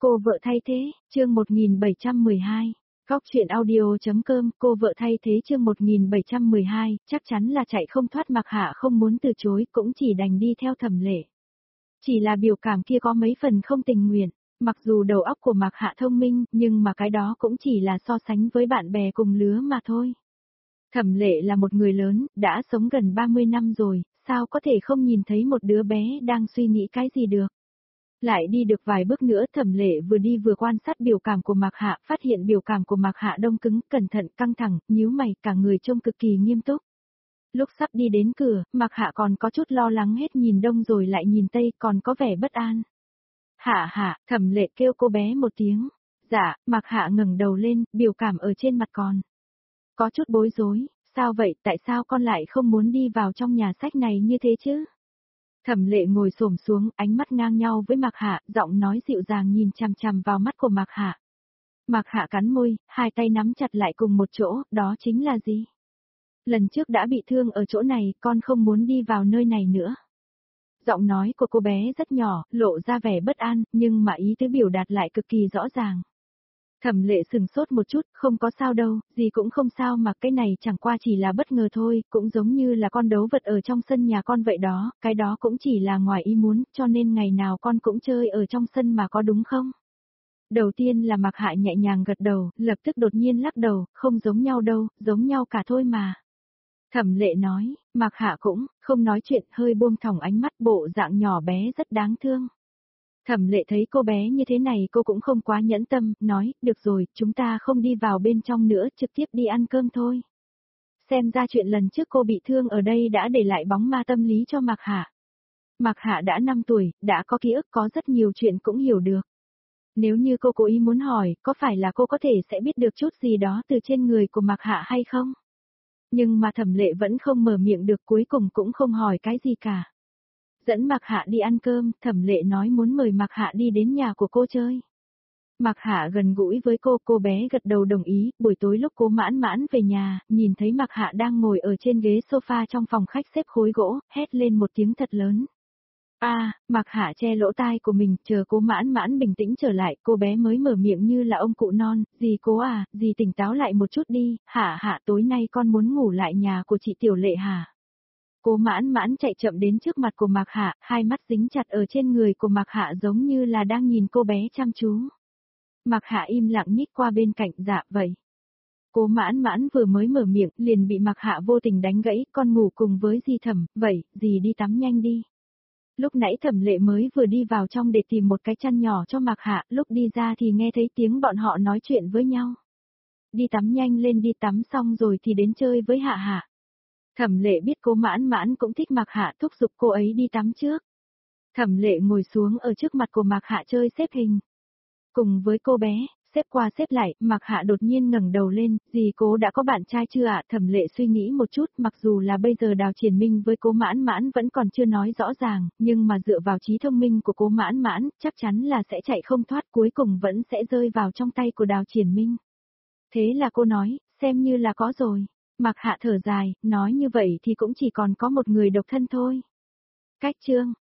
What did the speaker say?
Cô vợ thay thế, chương 1712. Góc truyện audio.com, cô vợ thay thế chương 1712, chắc chắn là chạy không thoát Mạc Hạ không muốn từ chối, cũng chỉ đành đi theo Thẩm Lệ. Chỉ là biểu cảm kia có mấy phần không tình nguyện, mặc dù đầu óc của Mạc Hạ thông minh, nhưng mà cái đó cũng chỉ là so sánh với bạn bè cùng lứa mà thôi. Thẩm Lệ là một người lớn, đã sống gần 30 năm rồi, sao có thể không nhìn thấy một đứa bé đang suy nghĩ cái gì được. Lại đi được vài bước nữa Thẩm Lệ vừa đi vừa quan sát biểu cảm của Mạc Hạ, phát hiện biểu cảm của Mạc Hạ đông cứng, cẩn thận, căng thẳng, nhíu mày, cả người trông cực kỳ nghiêm túc. Lúc sắp đi đến cửa, Mạc Hạ còn có chút lo lắng hết nhìn đông rồi lại nhìn tây, còn có vẻ bất an. Hạ Hạ, Thẩm Lệ kêu cô bé một tiếng. Dạ, Mạc Hạ ngẩng đầu lên, biểu cảm ở trên mặt còn có chút bối rối, sao vậy, tại sao con lại không muốn đi vào trong nhà sách này như thế chứ? Thẩm Lệ ngồi xổm xuống, ánh mắt ngang nhau với Mạc Hạ, giọng nói dịu dàng nhìn chằm chằm vào mắt của Mạc Hạ. Mạc Hạ cắn môi, hai tay nắm chặt lại cùng một chỗ, đó chính là gì? Lần trước đã bị thương ở chỗ này, con không muốn đi vào nơi này nữa. Giọng nói của cô bé rất nhỏ, lộ ra vẻ bất an, nhưng mà ý tứ biểu đạt lại cực kỳ rõ ràng. Thẩm Lệ sừng sốt một chút, không có sao đâu, gì cũng không sao mà cái này chẳng qua chỉ là bất ngờ thôi, cũng giống như là con đấu vật ở trong sân nhà con vậy đó, cái đó cũng chỉ là ngoài ý muốn, cho nên ngày nào con cũng chơi ở trong sân mà có đúng không? Đầu tiên là Mạc Hạ nhẹ nhàng gật đầu, lập tức đột nhiên lắc đầu, không giống nhau đâu, giống nhau cả thôi mà. Thẩm Lệ nói, Mạc Hạ cũng không nói chuyện, hơi buông thõng ánh mắt, bộ dạng nhỏ bé rất đáng thương. Thẩm Lệ thấy cô bé như thế này cô cũng không quá nhẫn tâm, nói, được rồi, chúng ta không đi vào bên trong nữa, trực tiếp đi ăn cơm thôi. Xem ra chuyện lần trước cô bị thương ở đây đã để lại bóng ma tâm lý cho Mạc Hạ. Mạc Hạ đã 5 tuổi, đã có ký ức, có rất nhiều chuyện cũng hiểu được. Nếu như cô cố ý muốn hỏi, có phải là cô có thể sẽ biết được chút gì đó từ trên người của Mạc Hạ hay không? Nhưng mà Thẩm Lệ vẫn không mở miệng được, cuối cùng cũng không hỏi cái gì cả. Dẫn Mạc Hạ đi ăn cơm, Thẩm Lệ nói muốn mời Mạc Hạ đi đến nhà của cô chơi. Mạc Hạ gần gũi với cô bé gật đầu đồng ý, buổi tối lúc cô Mãn Mãn về nhà, nhìn thấy Mạc Hạ đang ngồi ở trên ghế sofa trong phòng khách xếp khối gỗ, hét lên một tiếng thật lớn. Mạc Hạ che lỗ tai của mình, chờ cô Mãn Mãn bình tĩnh trở lại, cô bé mới mở miệng như là ông cụ non, dì cố à, dì tỉnh táo lại một chút đi, Hạ tối nay con muốn ngủ lại nhà của chị Tiểu Lệ hả? Cô Mãn Mãn chạy chậm đến trước mặt của Mạc Hạ, hai mắt dính chặt ở trên người của Mạc Hạ giống như là đang nhìn cô bé chăm chú. Mạc Hạ im lặng nhích qua bên cạnh, dạ vậy. Cô Mãn Mãn vừa mới mở miệng, liền bị Mạc Hạ vô tình đánh gãy, con ngủ cùng với dì Thẩm, vậy, dì đi tắm nhanh đi. Lúc nãy Thẩm Lệ mới vừa đi vào trong để tìm một cái chăn nhỏ cho Mạc Hạ, lúc đi ra thì nghe thấy tiếng bọn họ nói chuyện với nhau. Đi tắm nhanh lên, đi tắm xong rồi thì đến chơi với Hạ Hạ. Thẩm Lệ biết cô Mãn Mãn cũng thích Mạc Hạ, thúc giục cô ấy đi tắm trước. Thẩm Lệ ngồi xuống ở trước mặt của Mạc Hạ chơi xếp hình. Cùng với cô bé, xếp qua xếp lại, Mạc Hạ đột nhiên ngẩng đầu lên, dì cố đã có bạn trai chưa ạ? Thẩm Lệ suy nghĩ một chút, mặc dù là bây giờ Đào Triển Minh với cô Mãn Mãn vẫn còn chưa nói rõ ràng, nhưng mà dựa vào trí thông minh của cô Mãn Mãn, chắc chắn là sẽ chạy không thoát, cuối cùng vẫn sẽ rơi vào trong tay của Đào Triển Minh. Thế là cô nói, xem như là có rồi. Mạc Hạ thở dài, nói như vậy thì cũng chỉ còn có một người độc thân thôi. Cách chương